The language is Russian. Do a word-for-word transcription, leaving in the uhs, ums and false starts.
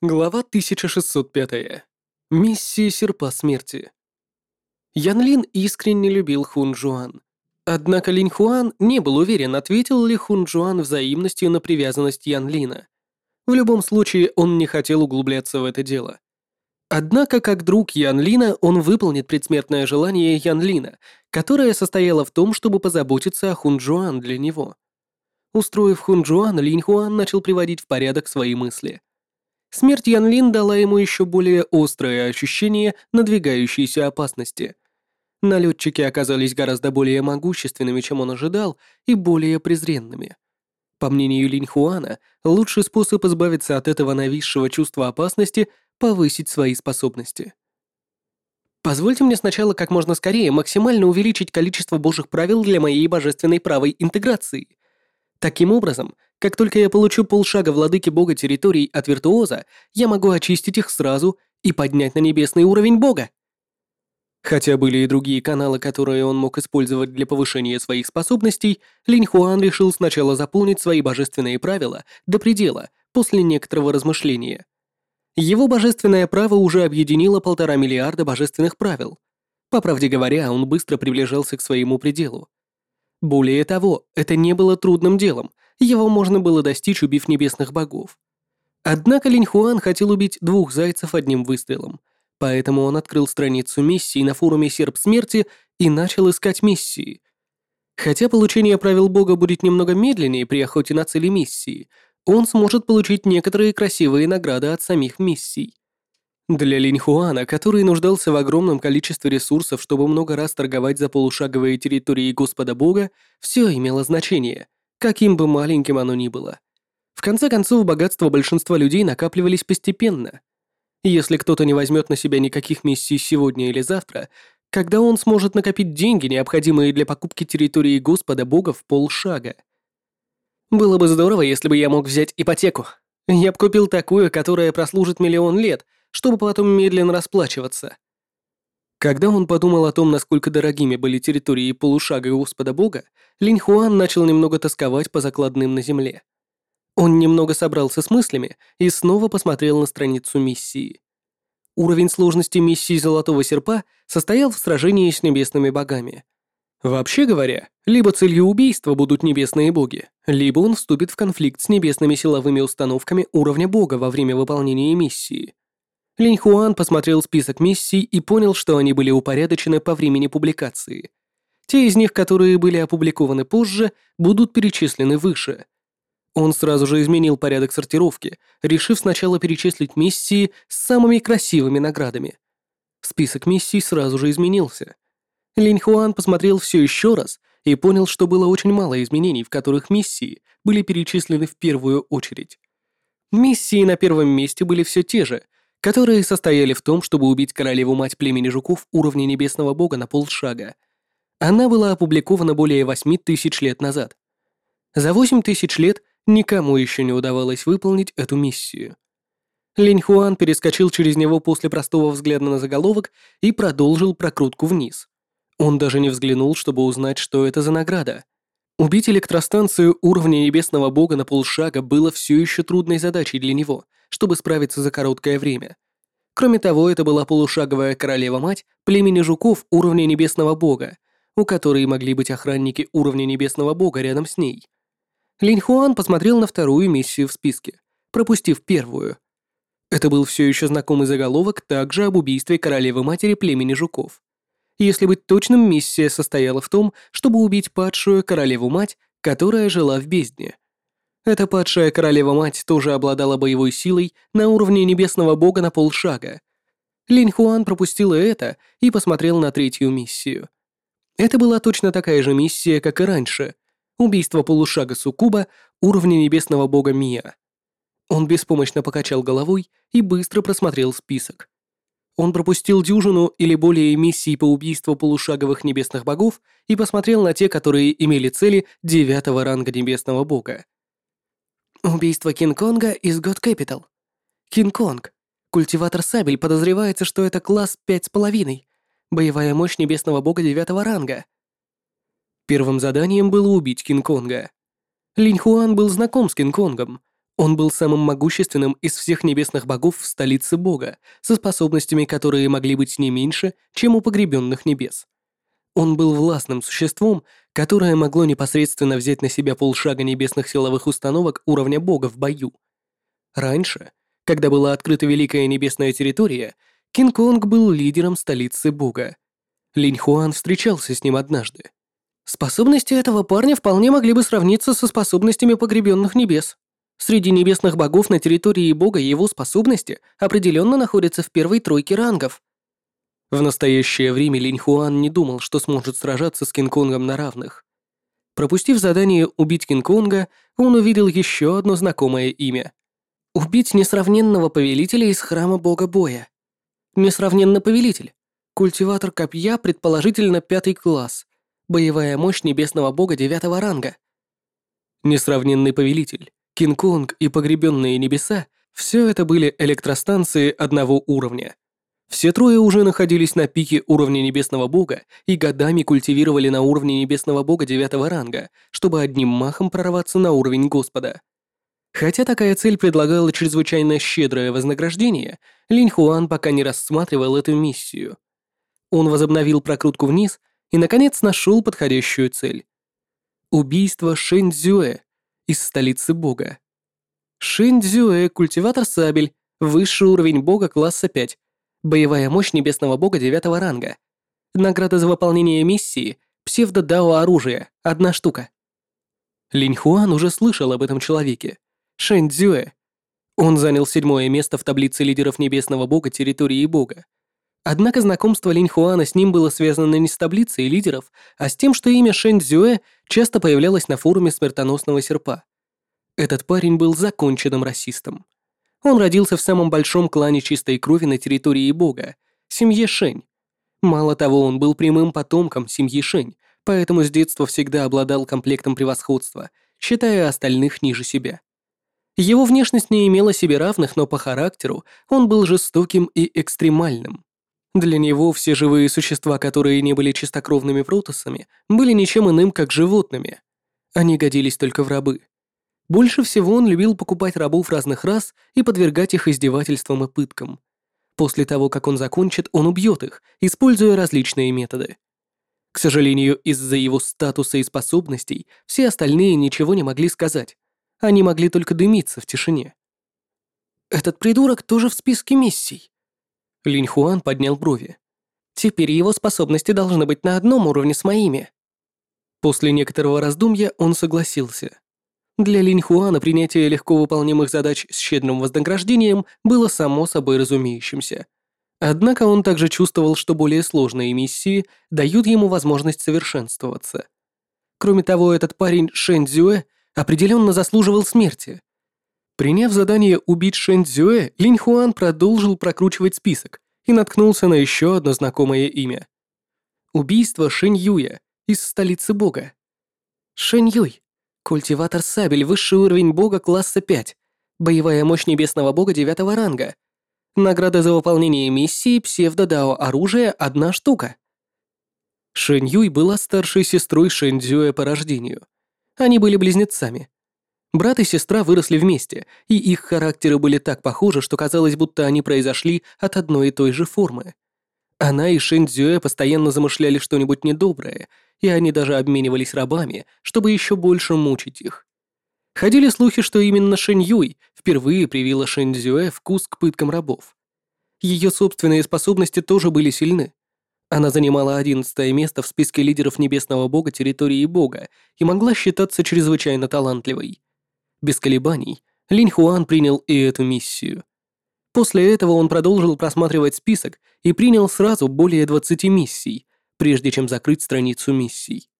Глава тысяча шестьсот пятая. Миссия Серпа Смерти. Ян Лин искренне любил Хун Джуан. Однако Линь Хуан не был уверен, ответил ли Хун Джуан взаимностью на привязанность Ян Лина. В любом случае, он не хотел углубляться в это дело. Однако, как друг Ян Лина, он выполнит предсмертное желание Ян Лина, которое состояло в том, чтобы позаботиться о Хун Джуан для него. Устроив Хун Джуан, Линь Хуан начал приводить в порядок свои мысли. Смерть Ян Лин дала ему еще более острое ощущение надвигающейся опасности. Налетчики оказались гораздо более могущественными, чем он ожидал, и более презренными. По мнению Линь Хуана, лучший способ избавиться от этого нависшего чувства опасности — повысить свои способности. Позвольте мне сначала как можно скорее максимально увеличить количество божьих правил для моей божественной правой интеграции. Таким образом, как только я получу полшага владыки бога территорий от виртуоза, я могу очистить их сразу и поднять на небесный уровень бога. Хотя были и другие каналы, которые он мог использовать для повышения своих способностей, Линь Хуан решил сначала заполнить свои божественные правила до предела после некоторого размышления. Его божественное право уже объединило полтора миллиарда божественных правил. По правде говоря, он быстро приближался к своему пределу. Более того, это не было трудным делом, его можно было достичь, убив небесных богов. Однако Линь Хуан хотел убить двух зайцев одним выстрелом, поэтому он открыл страницу миссий на форуме Серп Смерти и начал искать миссии. Хотя получение правил бога будет немного медленнее при охоте на цели миссии, он сможет получить некоторые красивые награды от самих миссий. Для Линь Хуана, который нуждался в огромном количестве ресурсов, чтобы много раз торговать за полушаговые территории Господа Бога, все имело значение, каким бы маленьким оно ни было. В конце концов, богатства большинства людей накапливались постепенно. Если кто-то не возьмет на себя никаких миссий сегодня или завтра, когда он сможет накопить деньги, необходимые для покупки территории Господа Бога в полшага? Было бы здорово, если бы я мог взять ипотеку. Я бы купил такую, которая прослужит миллион лет, чтобы потом медленно расплачиваться. Когда он подумал о том, насколько дорогими были территории полушага Господа Бога, Линь Хуан начал немного тосковать по закладным на земле. Он немного собрался с мыслями и снова посмотрел на страницу миссии. Уровень сложности миссии Золотого Серпа состоял в сражении с небесными богами. Вообще говоря, либо целью убийства будут небесные боги, либо он вступит в конфликт с небесными силовыми установками уровня бога во время выполнения миссии. Линь Хуан посмотрел список миссий и понял, что они были упорядочены по времени публикации. Те из них, которые были опубликованы позже, будут перечислены выше. Он сразу же изменил порядок сортировки, решив сначала перечислить миссии с самыми красивыми наградами. Список миссий сразу же изменился. Линь Хуан посмотрел все еще раз и понял, что было очень мало изменений, в которых миссии были перечислены в первую очередь. Миссии на первом месте были все те же, которые состояли в том, чтобы убить королеву-мать племени жуков уровня небесного бога на полшага. Она была опубликована более восьми тысяч лет назад. За восемь тысяч лет никому еще не удавалось выполнить эту миссию. Линь Хуан перескочил через него после простого взгляда на заголовок и продолжил прокрутку вниз. Он даже не взглянул, чтобы узнать, что это за награда. Убить электростанцию уровня небесного бога на полшага было все еще трудной задачей для него, чтобы справиться за короткое время. Кроме того, это была полушаговая королева-мать племени жуков уровня небесного бога, у которой могли быть охранники уровня небесного бога рядом с ней. Линь Хуан посмотрел на вторую миссию в списке, пропустив первую. Это был все еще знакомый заголовок, также об убийстве королевы-матери племени жуков. Если быть точным, миссия состояла в том, чтобы убить падшую королеву-мать, которая жила в бездне. Эта падшая королева-мать тоже обладала боевой силой на уровне небесного бога на полшага. Линь Хуан пропустил и это и посмотрел на третью миссию. Это была точно такая же миссия, как и раньше. Убийство полушага суккуба уровня небесного бога Мия. Он беспомощно покачал головой и быстро просмотрел список. Он пропустил дюжину или более миссий по убийству полушаговых небесных богов и посмотрел на те, которые имели цели девятого ранга небесного бога. Убийство Кинг-Конга из God Capital. Кинг-Конг. Культиватор сабель, подозревается, что это класс пять с половиной. Боевая мощь небесного бога девятого ранга. Первым заданием было убить Кинг-Конга. Линь Хуан был знаком с Кинг-Конгом. Он был самым могущественным из всех небесных богов в столице бога, со способностями, которые могли быть не меньше, чем у погребенных небес. Он был властным существом, которое могло непосредственно взять на себя полшага небесных силовых установок уровня бога в бою. Раньше, когда была открыта Великая Небесная Территория, Кинг-Конг был лидером столицы бога. Линь Хуан встречался с ним однажды. Способности этого парня вполне могли бы сравниться со способностями погребенных небес. Среди небесных богов на территории бога его способности определенно находятся в первой тройке рангов. В настоящее время Линь Хуан не думал, что сможет сражаться с Кинг-Конгом на равных. Пропустив задание «Убить Кинг-Конга», он увидел еще одно знакомое имя. Убить несравненного повелителя из храма бога боя. Несравненный повелитель. Культиватор копья, предположительно пятый класс. Боевая мощь небесного бога девятого ранга. Несравненный повелитель, Кинг-Конг и погребенные небеса — все это были электростанции одного уровня. Все трое уже находились на пике уровня небесного бога и годами культивировали на уровне небесного бога девятого ранга, чтобы одним махом прорваться на уровень Господа. Хотя такая цель предлагала чрезвычайно щедрое вознаграждение, Линь Хуан пока не рассматривал эту миссию. Он возобновил прокрутку вниз и, наконец, нашел подходящую цель. Убийство Шэнь Цзюэ из столицы бога. Шэнь Цзюэ — культиватор сабель, высший уровень бога класса пять, боевая мощь небесного бога девятого ранга. Награда за выполнение миссии — псевдо-дао оружие, одна штука. Линь Хуан уже слышал об этом человеке. Шэнь Цзюэ. Он занял седьмое место в таблице лидеров небесного бога территории бога. Однако знакомство Линь Хуана с ним было связано не с таблицей лидеров, а с тем, что имя Шэнь Цзюэ часто появлялось на форуме смертоносного серпа. Этот парень был законченным расистом. Он родился в самом большом клане чистой крови на территории бога, семье Шэнь. Мало того, он был прямым потомком семьи Шэнь, поэтому с детства всегда обладал комплектом превосходства, считая остальных ниже себя. Его внешность не имела себе равных, но по характеру он был жестоким и экстремальным. Для него все живые существа, которые не были чистокровными протоссами, были ничем иным, как животными. Они годились только в рабы. Больше всего он любил покупать рабов разных рас и подвергать их издевательствам и пыткам. После того, как он закончит, он убьет их, используя различные методы. К сожалению, из-за его статуса и способностей все остальные ничего не могли сказать. Они могли только дымиться в тишине. «Этот придурок тоже в списке миссий». Линь Хуан поднял брови. «Теперь его способности должны быть на одном уровне с моими». После некоторого раздумья он согласился. Для Линь Хуана принятие легко выполнимых задач с щедрым вознаграждением было само собой разумеющимся. Однако он также чувствовал, что более сложные миссии дают ему возможность совершенствоваться. Кроме того, этот парень Шэнь Цзюэ определенно заслуживал смерти. Приняв задание убить Шэнь Цзюэ, Линь Хуан продолжил прокручивать список и наткнулся на еще одно знакомое имя. Убийство Шэнь Юя из столицы бога. Шэнь Юй. Культиватор сабель, высший уровень бога класса пять. Боевая мощь небесного бога девятого ранга. Награда за выполнение миссии псевдо-дао оружия одна штука. Шэнь Юй была старшей сестрой Шэнь Цзюэ по рождению. Они были близнецами. Брат и сестра выросли вместе, и их характеры были так похожи, что казалось, будто они произошли от одной и той же формы. Она и Шэнь Цзюэ постоянно замышляли что-нибудь недоброе, и они даже обменивались рабами, чтобы еще больше мучить их. Ходили слухи, что именно Шэнь Юй впервые привила Шэнь Цзюэ вкус к пыткам рабов. Ее собственные способности тоже были сильны. Она занимала одиннадцатое место в списке лидеров небесного бога территории бога и могла считаться чрезвычайно талантливой. Без колебаний Линь Хуан принял и эту миссию. После этого он продолжил просматривать список и принял сразу более двадцати миссий, прежде чем закрыть страницу миссий.